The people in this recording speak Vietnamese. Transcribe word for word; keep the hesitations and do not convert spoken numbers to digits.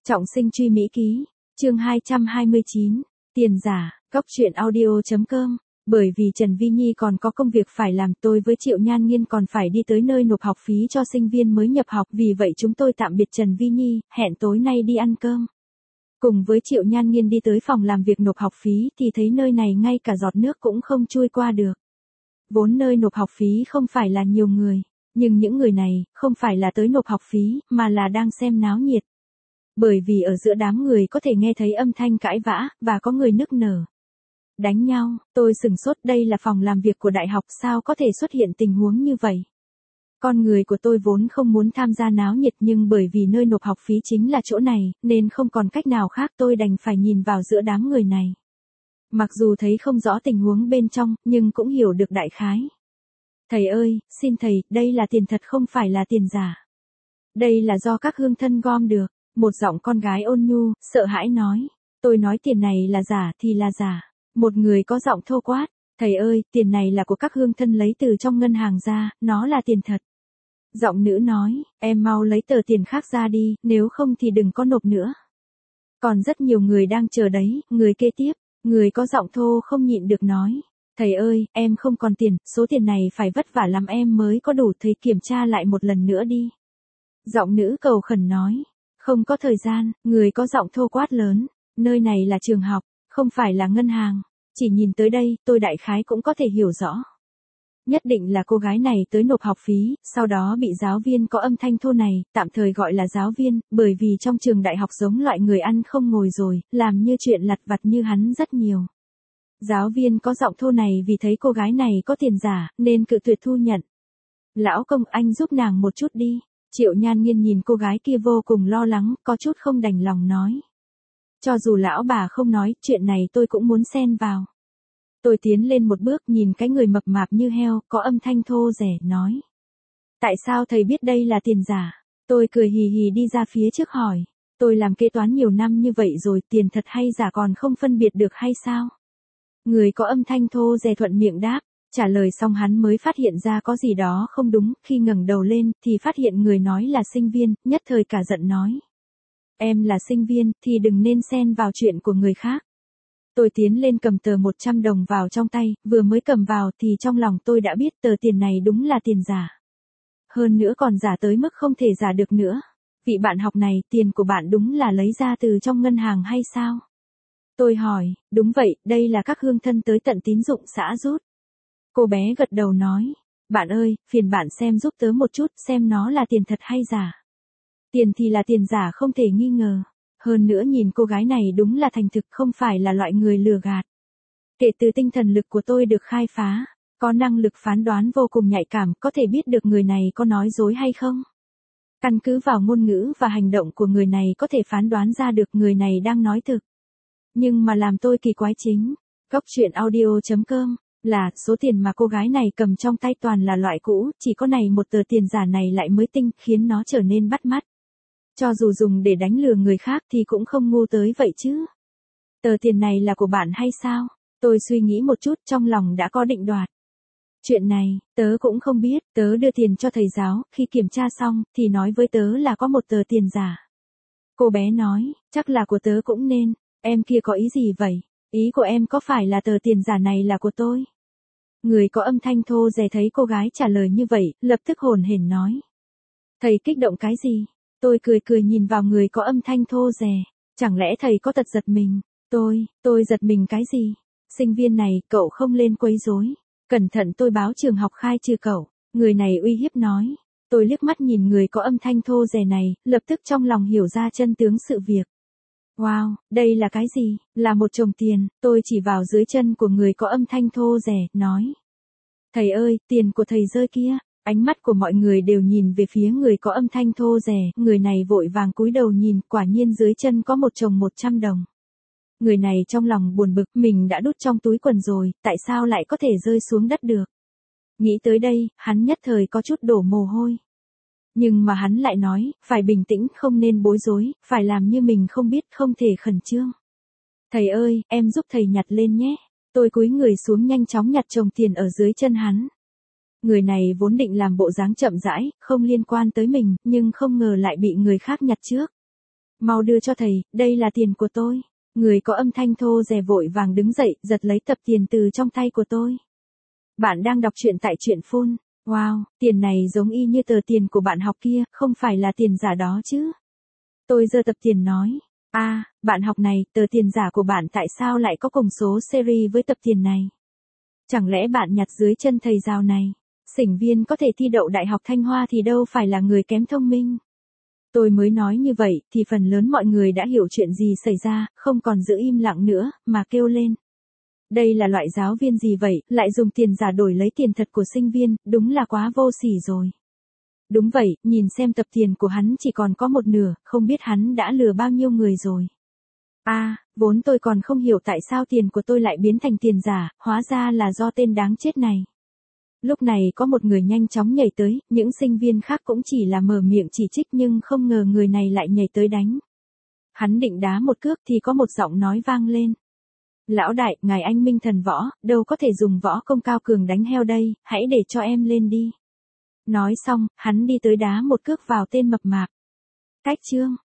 Trọng sinh truy Mỹ ký, chương hai trăm hai mươi chín, tiền giả, góc truyện audio.com. Bởi vì Trần Vi Nhi còn có công việc phải làm, tôi với Triệu Nhan Nghiên còn phải đi tới nơi nộp học phí cho sinh viên mới nhập học, vì vậy chúng tôi tạm biệt Trần Vi Nhi, hẹn tối nay đi ăn cơm. Cùng với Triệu Nhan Nghiên đi tới phòng làm việc nộp học phí thì thấy nơi này ngay cả giọt nước cũng không chui qua được. Vốn nơi nộp học phí không phải là nhiều người, nhưng những người này không phải là tới nộp học phí mà là đang xem náo nhiệt. Bởi vì ở giữa đám người có thể nghe thấy âm thanh cãi vã, và có người nức nở. Đánh nhau, tôi sửng sốt, đây là phòng làm việc của đại học, sao có thể xuất hiện tình huống như vậy. Con người của tôi vốn không muốn tham gia náo nhiệt, nhưng bởi vì nơi nộp học phí chính là chỗ này, nên không còn cách nào khác, tôi đành phải nhìn vào giữa đám người này. Mặc dù thấy không rõ tình huống bên trong, nhưng cũng hiểu được đại khái. Thầy ơi, xin thầy, đây là tiền thật không phải là tiền giả. Đây là do các hương thân gom được. Một giọng con gái ôn nhu, sợ hãi nói. Tôi nói tiền này là giả thì là giả. Một người có giọng thô quát. Thầy ơi, tiền này là của các hương thân lấy từ trong ngân hàng ra, nó là tiền thật. Giọng nữ nói, em mau lấy tờ tiền khác ra đi, nếu không thì đừng có nộp nữa. Còn rất nhiều người đang chờ đấy, người kế tiếp, người có giọng thô không nhịn được nói. Thầy ơi, em không còn tiền, số tiền này phải vất vả lắm em mới có đủ, thầy kiểm tra lại một lần nữa đi. Giọng nữ cầu khẩn nói. Không có thời gian, người có giọng thô quát lớn, nơi này là trường học, không phải là ngân hàng, chỉ nhìn tới đây, tôi đại khái cũng có thể hiểu rõ. Nhất định là cô gái này tới nộp học phí, sau đó bị giáo viên có âm thanh thô này, tạm thời gọi là giáo viên, bởi vì trong trường đại học giống loại người ăn không ngồi rồi, làm như chuyện lặt vặt như hắn rất nhiều. Giáo viên có giọng thô này vì thấy cô gái này có tiền giả, nên cự tuyệt thu nhận. Lão công, anh giúp nàng một chút đi. Triệu Nhan Nghiên nhìn cô gái kia vô cùng lo lắng, có chút không đành lòng nói. Cho dù lão bà không nói, chuyện này tôi cũng muốn xen vào. Tôi tiến lên một bước, nhìn cái người mập mạp như heo, có âm thanh thô rẻ, nói. Tại sao thầy biết đây là tiền giả? Tôi cười hì hì đi ra phía trước hỏi. Tôi làm kế toán nhiều năm như vậy rồi, tiền thật hay giả còn không phân biệt được hay sao? Người có âm thanh thô rẻ thuận miệng đáp. Trả lời xong hắn mới phát hiện ra có gì đó không đúng, khi ngẩng đầu lên thì phát hiện người nói là sinh viên, nhất thời cả giận nói. Em là sinh viên thì đừng nên xen vào chuyện của người khác. Tôi tiến lên cầm tờ một trăm đồng vào trong tay, vừa mới cầm vào thì trong lòng tôi đã biết tờ tiền này đúng là tiền giả. Hơn nữa còn giả tới mức không thể giả được nữa. Vị bạn học này, tiền của bạn đúng là lấy ra từ trong ngân hàng hay sao? Tôi hỏi, đúng vậy, đây là các hương thân tới tận tín dụng xã rút. Cô bé gật đầu nói, bạn ơi, phiền bạn xem giúp tớ một chút, xem nó là tiền thật hay giả. Tiền thì là tiền giả không thể nghi ngờ. Hơn nữa nhìn cô gái này đúng là thành thực, không phải là loại người lừa gạt. Kể từ tinh thần lực của tôi được khai phá, có năng lực phán đoán vô cùng nhạy cảm, có thể biết được người này có nói dối hay không. Căn cứ vào ngôn ngữ và hành động của người này có thể phán đoán ra được người này đang nói thực. Nhưng mà làm tôi kỳ quái chính, góc truyện audio.com. Là, số tiền mà cô gái này cầm trong tay toàn là loại cũ, chỉ có này một tờ tiền giả này lại mới tinh, khiến nó trở nên bắt mắt. Cho dù dùng để đánh lừa người khác thì cũng không ngu tới vậy chứ. Tờ tiền này là của bạn hay sao? Tôi suy nghĩ một chút, trong lòng đã có định đoạt. Chuyện này, tớ cũng không biết, tớ đưa tiền cho thầy giáo, khi kiểm tra xong, thì nói với tớ là có một tờ tiền giả. Cô bé nói, chắc là của tớ cũng nên, em kia có ý gì vậy? Ý của em có phải là tờ tiền giả này là của tôi? Người có âm thanh thô rẻ thấy cô gái trả lời như vậy, lập tức hồn hển nói. Thầy kích động cái gì? Tôi cười cười nhìn vào người có âm thanh thô rẻ. Chẳng lẽ thầy có tật giật mình? Tôi, tôi giật mình cái gì? Sinh viên này, cậu không lên quấy rối. Cẩn thận tôi báo trường học khai trừ cậu. Người này uy hiếp nói. Tôi liếc mắt nhìn người có âm thanh thô rẻ này, lập tức trong lòng hiểu ra chân tướng sự việc. Wow, đây là cái gì? Là một chồng tiền, tôi chỉ vào dưới chân của người có âm thanh thô rẻ, nói. Thầy ơi, tiền của thầy rơi kia. Ánh mắt của mọi người đều nhìn về phía người có âm thanh thô rẻ, người này vội vàng cúi đầu nhìn, quả nhiên dưới chân có một chồng một trăm đồng. Người này trong lòng buồn bực, mình đã đút trong túi quần rồi, tại sao lại có thể rơi xuống đất được? Nghĩ tới đây, hắn nhất thời có chút đổ mồ hôi. Nhưng mà hắn lại nói, phải bình tĩnh, không nên bối rối, phải làm như mình không biết, không thể khẩn trương. Thầy ơi, em giúp thầy nhặt lên nhé. Tôi cúi người xuống nhanh chóng nhặt chồng tiền ở dưới chân hắn. Người này vốn định làm bộ dáng chậm rãi, không liên quan tới mình, nhưng không ngờ lại bị người khác nhặt trước. Mau đưa cho thầy, đây là tiền của tôi. Người có âm thanh thô rè vội vàng đứng dậy, giật lấy tập tiền từ trong tay của tôi. Bạn đang đọc truyện tại truyện phun. Wow, tiền này giống y như tờ tiền của bạn học kia, không phải là tiền giả đó chứ. Tôi giơ tập tiền nói. a à, bạn học này, tờ tiền giả của bạn tại sao lại có còng số series với tập tiền này? Chẳng lẽ bạn nhặt dưới chân thầy giáo này? Sinh viên có thể thi đậu Đại học Thanh Hoa thì đâu phải là người kém thông minh. Tôi mới nói như vậy, thì phần lớn mọi người đã hiểu chuyện gì xảy ra, không còn giữ im lặng nữa, mà kêu lên. Đây là loại giáo viên gì vậy, lại dùng tiền giả đổi lấy tiền thật của sinh viên, đúng là quá vô sỉ rồi. Đúng vậy, nhìn xem tập tiền của hắn chỉ còn có một nửa, không biết hắn đã lừa bao nhiêu người rồi. a à, vốn tôi còn không hiểu tại sao tiền của tôi lại biến thành tiền giả, hóa ra là do tên đáng chết này. Lúc này có một người nhanh chóng nhảy tới, những sinh viên khác cũng chỉ là mở miệng chỉ trích nhưng không ngờ người này lại nhảy tới đánh. Hắn định đá một cước thì có một giọng nói vang lên. Lão đại, ngài anh minh thần võ, đâu có thể dùng võ công cao cường đánh heo đây, hãy để cho em lên đi. Nói xong, hắn đi tới đá một cước vào tên mập mạp. Cách chương